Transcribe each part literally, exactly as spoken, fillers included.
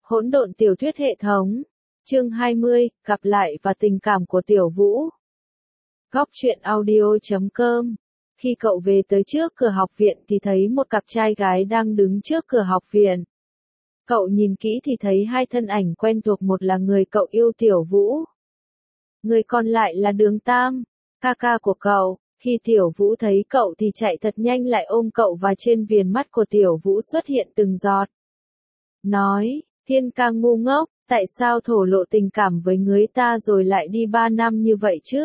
Hỗn độn tiểu thuyết hệ thống. Chương hai mươi, gặp lại và tình cảm của Tiểu Vũ. Góc truyện audio chấm com. Khi cậu về tới trước cửa học viện thì thấy một cặp trai gái đang đứng trước cửa học viện. Cậu nhìn kỹ thì thấy hai thân ảnh quen thuộc, một là người cậu yêu Tiểu Vũ. Người còn lại là Đường Tam, ca ca của cậu. Khi Tiểu Vũ thấy cậu thì chạy thật nhanh lại ôm cậu, và trên viền mắt của Tiểu Vũ xuất hiện từng giọt. Nói, Thiên ca ngu ngốc, tại sao thổ lộ tình cảm với người ta rồi lại đi ba năm như vậy chứ?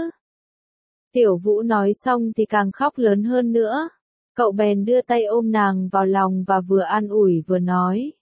Tiểu Vũ nói xong thì càng khóc lớn hơn nữa. Cậu bèn đưa tay ôm nàng vào lòng và vừa an ủi vừa nói.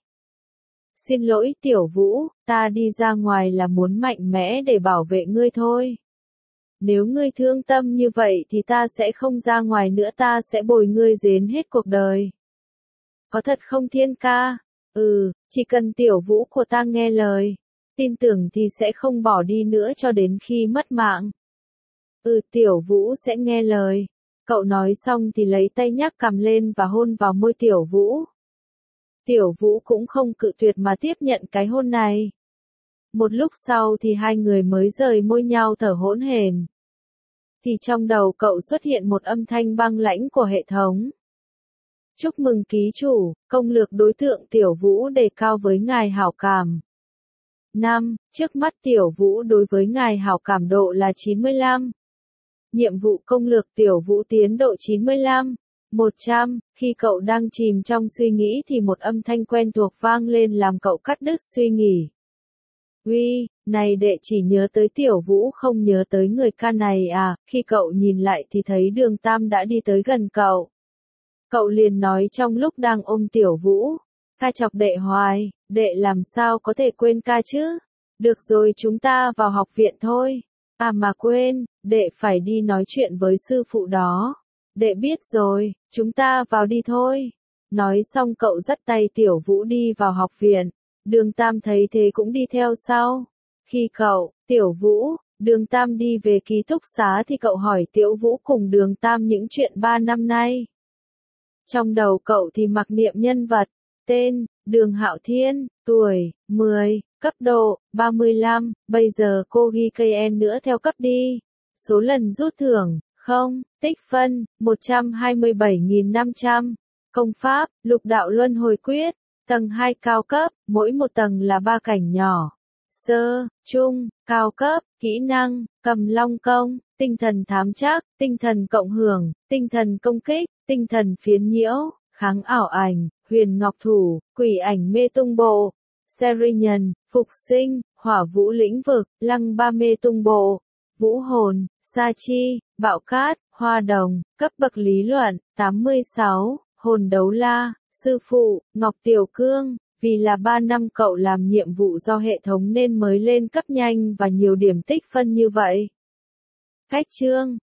Xin lỗi Tiểu Vũ, ta đi ra ngoài là muốn mạnh mẽ để bảo vệ ngươi thôi. Nếu ngươi thương tâm như vậy thì ta sẽ không ra ngoài nữa, ta sẽ bồi ngươi đến hết cuộc đời. Có thật không Thiên ca? Ừ, chỉ cần Tiểu Vũ của ta nghe lời, tin tưởng thì sẽ không bỏ đi nữa cho đến khi mất mạng. Ừ, Tiểu Vũ sẽ nghe lời. Cậu nói xong thì lấy tay nhắc cằm lên và hôn vào môi Tiểu Vũ. Tiểu Vũ cũng không cự tuyệt mà tiếp nhận cái hôn này. Một lúc sau thì hai người mới rời môi nhau thở hỗn hển. Thì trong đầu cậu xuất hiện một âm thanh băng lãnh của hệ thống. Chúc mừng ký chủ, công lược đối tượng Tiểu Vũ đề cao với ngài hảo cảm. năm. Trước mắt Tiểu Vũ đối với ngài hảo cảm độ là chín mươi lăm. Nhiệm vụ công lược Tiểu Vũ tiến độ chín mươi lăm. một trăm. Khi cậu đang chìm trong suy nghĩ thì một âm thanh quen thuộc vang lên làm cậu cắt đứt suy nghĩ. Uy, này đệ chỉ nhớ tới Tiểu Vũ không nhớ tới người ca này à? Khi cậu nhìn lại thì thấy Đường Tam đã đi tới gần cậu. Cậu liền nói trong lúc đang ôm Tiểu Vũ. Ca chọc đệ hoài, đệ làm sao có thể quên ca chứ? Được rồi, chúng ta vào học viện thôi. À mà quên, đệ phải đi nói chuyện với sư phụ đó. Đệ biết rồi, chúng ta vào đi thôi. Nói xong cậu dắt tay Tiểu Vũ đi vào học viện. Đường Tam thấy thế cũng đi theo sau. Khi cậu, Tiểu Vũ, Đường Tam đi về ký túc xá thì cậu hỏi Tiểu Vũ cùng Đường Tam những chuyện ba năm nay. Trong đầu cậu thì mặc niệm nhân vật, tên, Đường Hạo Thiên, tuổi, mười, cấp độ, ba mươi lăm, bây giờ cô ghi ca en nữa theo cấp đi. Số lần rút thưởng, không, tích phân, một trăm hai mươi bảy nghìn năm trăm. Công pháp, lục đạo luân hồi quyết, tầng hai cao cấp, mỗi một tầng là ba cảnh nhỏ. Sơ, trung, cao cấp, kỹ năng, cầm long công, tinh thần thám trắc, tinh thần cộng hưởng, tinh thần công kích, tinh thần phiến nhiễu, kháng ảo ảnh, huyền ngọc thủ, quỷ ảnh mê tung bộ, seri nhân, phục sinh, hỏa vũ lĩnh vực, lăng ba mê tung bộ, vũ hồn, sa chi, bạo cát, hoa đồng, cấp bậc lý luận, tám mươi sáu, hồn đấu la, sư phụ, Ngọc Tiểu Cương. Vì là ba năm cậu làm nhiệm vụ do hệ thống nên mới lên cấp nhanh và nhiều điểm tích phân như vậy. Cách chương,